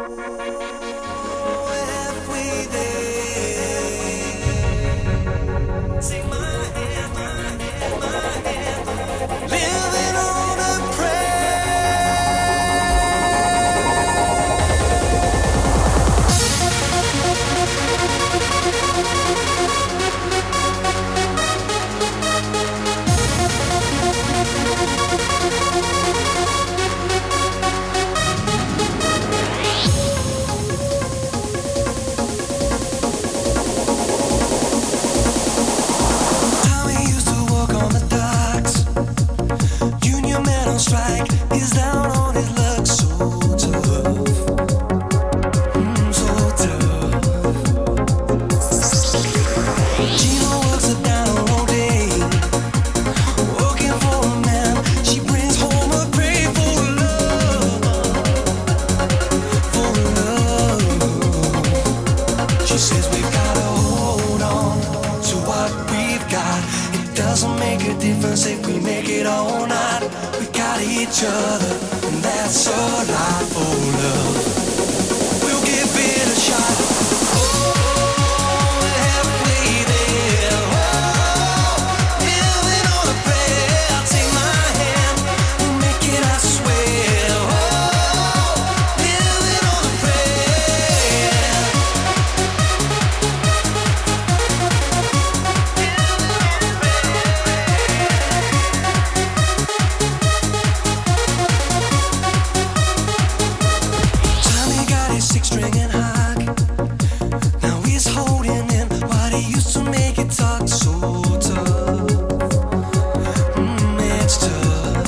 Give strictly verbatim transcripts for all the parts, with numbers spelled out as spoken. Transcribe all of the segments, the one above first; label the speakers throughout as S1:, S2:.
S1: Halfway there. Take my hand, my hand, my hand. Living on a strike is down on his luck, so tough, mm, so tough. Gina works a diner all day, working for a man. She brings home a prey for love, for love. She says we've gotta hold on to what we've got. It doesn't make a difference if we make it all night. We got each other, and that's all I for love. We'll give it a shot. Oh, we're halfway there. Oh, living on a prayer. Take my hand, we'll make it, I swear. Oh, living on a prayer. Six-string and hug. Now he's holding in what he used to make it talk so tough. Mm, it's tough.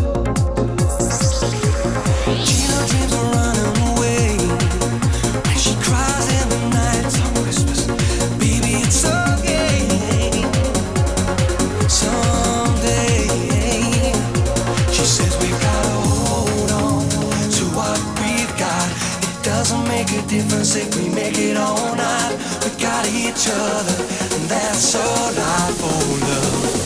S1: Gina dreams of running away. When she cries in the night, some whispers, baby, it's okay. Someday, she says we've gotta hold on to what we've got. Doesn't make a difference if we make it all night. We got each other, and that's all I for love.